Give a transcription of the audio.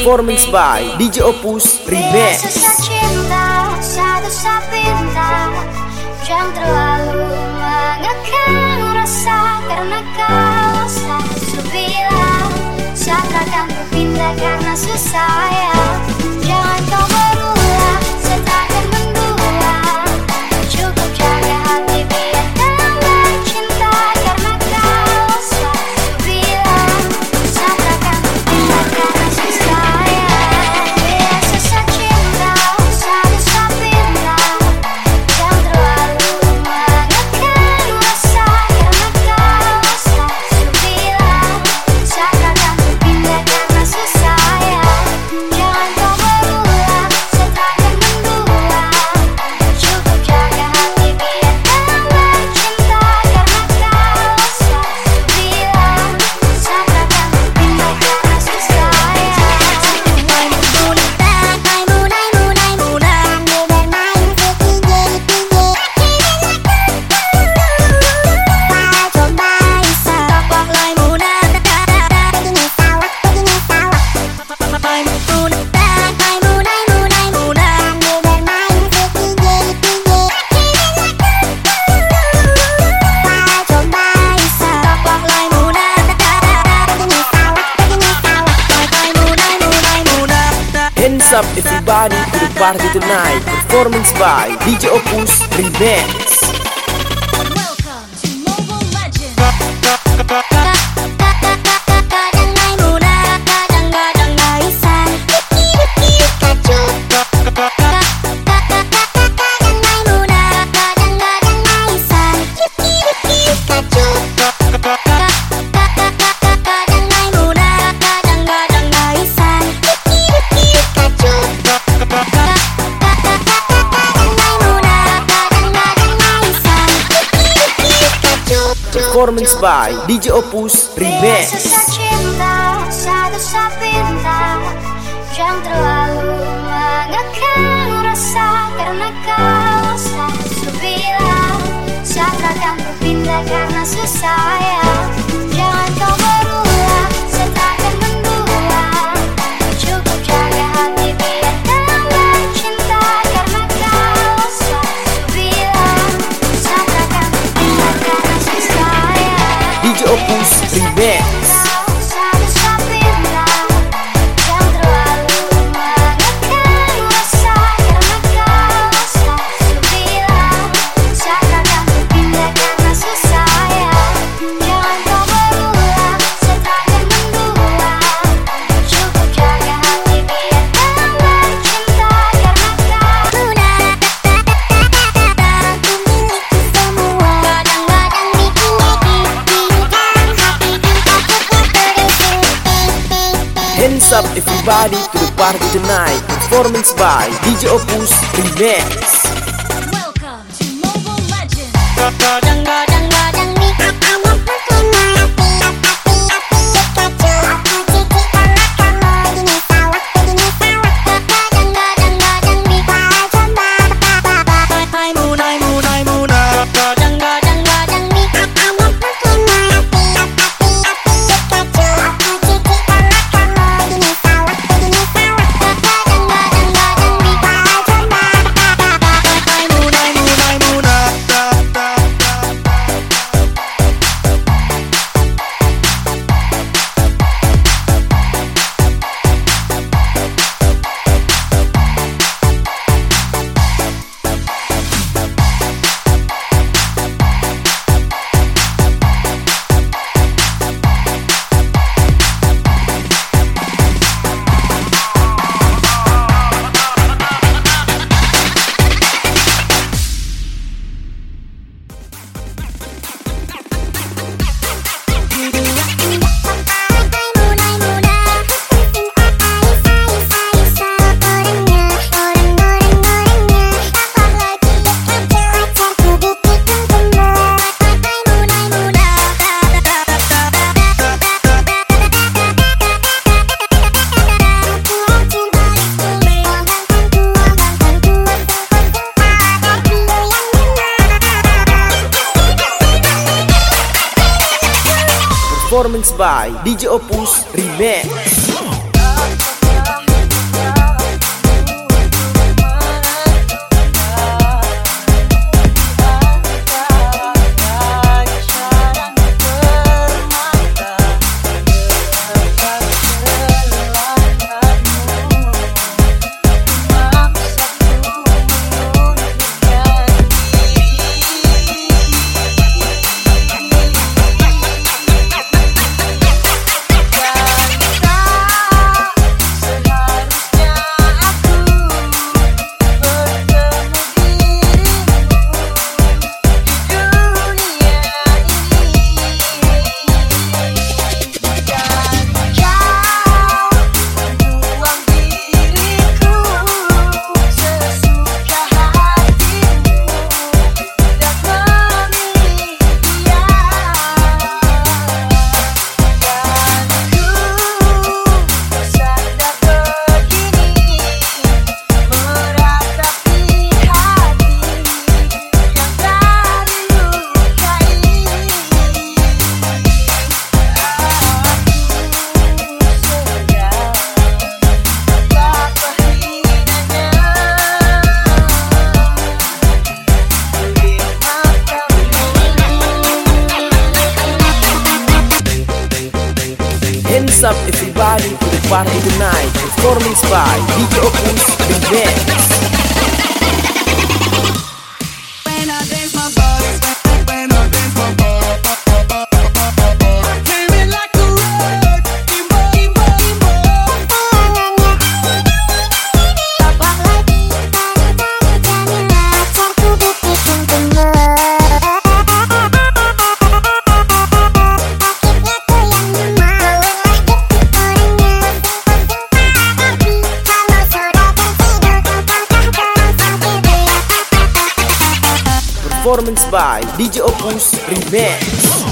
Performance by DJ Opus Remix. Cinta satu sapinta, jangan terlalu mengekang rasa, karena kau selalu bilang saat akan berpindah karena susah ya. Jangan kau berulang, setakkan mendua, cukup jaga hati biar tambah cinta, karena kau selalu bilang saat akan berpindah karena susah ya. Biasa cinta satu sapinta, jangan terlalu mengekang rasa, karena kau selalu bilang saat akan berpindah karena susah ya. Jangan kau berulang, setakkan mendua, cukup jaga hati biar tambah cinta, karena kau selalu bilang saat akan berpindah karena susah ya. Hands up everybody to the party tonight. Performance by DJ Opus Remix. Welcome to Mobile Legends. Performance by DJ Opus Remix. Cinta satu sapinta, jangan terlalu mengekang rasa, karena kau selalu bilang saat akan berpindah karena susah ya. Jangan kau berulang, setakkan mendua, cukup jaga hati biar tambah cinta, karena kau selalu bilang saat akan berpindah karena susah ya. DJ Opus Remix. Satu sapinta, jangan terlalu mengekang rasa, karena kau selalu bilang saat akan berpindah karena susah ya. Jangan kau berulang, setakkan mendua, cukup jaga hati biar tambah cinta, karena kau ku miliki semua. Kadang-kadang bikin hati kita cukup terisi. Hands up everybody to the party tonight. Performance by DJ Opus Remix. Welcome to Mobile Legends. Kadang-kadang mikir ada persona hati kacau. Aku cici anak kamu gini salah. Kadang-kadang bisa coba. Hai Muna. Kadang-kadang mikir ada persona hati kacau. Aku cici anak kamu gini salah. Kadang-kadang bisa coba. Hai Muna. Performance by DJ Opus Remix. everybody to the party tonight. Performance by DJ Opus Remix. When I dance my body, when I dance my body, came in like a road, emo, emo, emo. Tapak lagi, tari-tari Jamila, pacarku bikin gemes. Sakitnya tuh yang memang, lelah detik orangnya. Tapi kalau sudah tertidur, kapan kau sampai Performance by DJ Opus Remix.